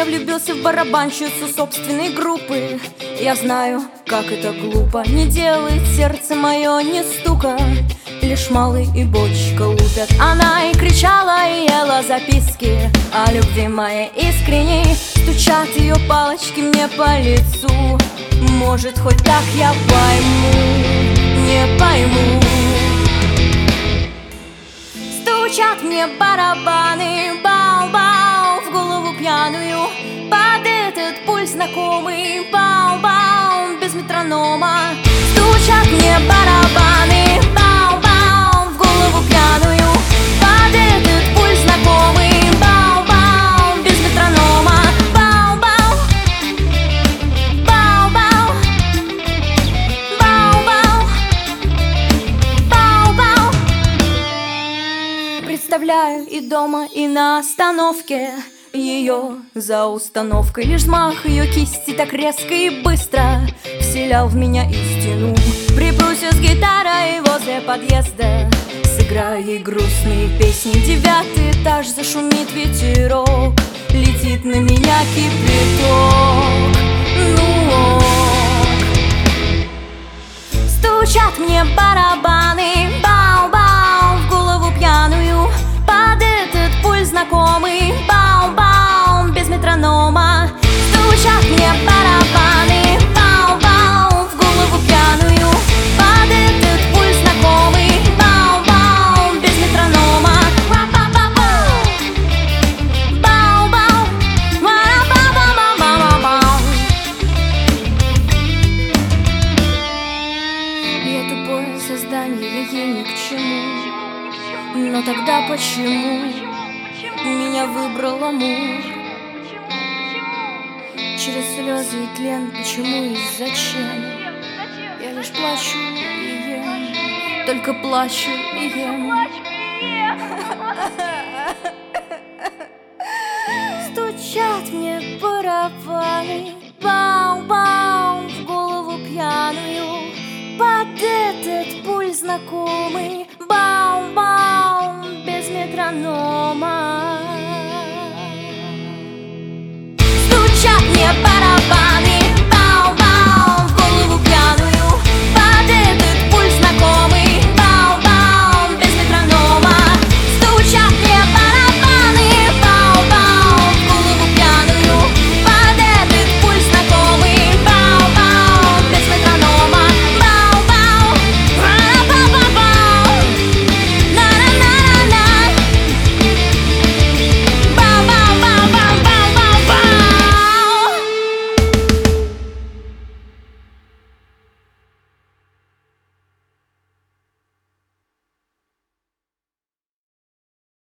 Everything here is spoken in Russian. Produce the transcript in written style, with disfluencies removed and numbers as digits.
Я влюбился в барабанщицу собственной группы. Я знаю, как это глупо. Не делает сердце мое ни стука. Лишь малый и бочка лупят. Она и кричала, и ела записки о любви моей искренней. Стучат ее палочки мне по лицу. Может, хоть так я пойму, не пойму. Стучат мне барабаны, бау-бау, в голову пьяную. Под этот пульс знакомый, бау-бау, без метронома. Стучат мне барабаны, бау-бау, в голову пьяную. Под этот пульс знакомый, бау-бау, без метронома. Бау-бау, бау-бау, бау-бау, бау-бау. Представляю и дома, и на остановке ее за установкой. Лишь взмах ее кисти так резко и быстро вселял в меня истину. Припрусь с гитарой возле подъезда, сыграю ей грустные песни. 9-й этаж, зашумит ветерок, летит на меня кипяток. Ну ок. Стучат мне барабаны, бау-бау, в голову пьяную. Под этот пульс знакомый, бау-бау, без метронома. Стучат мне барабаны, бау-бау, в голову пьяную. Под этот пульс знакомый, бау-бау, без метронома. Бау-бау, ба-ба-ба-ба-ба-ба. Я тупое создание, ей ни к чему. Но тогда почему меня выбрал амур? Через слезы и тлен, почему и зачем? Я лишь плачу и ем, только плачу и ем. Стучат мне барабаны, бау-бау, в голову пьяную. Под этот пульс знакомый,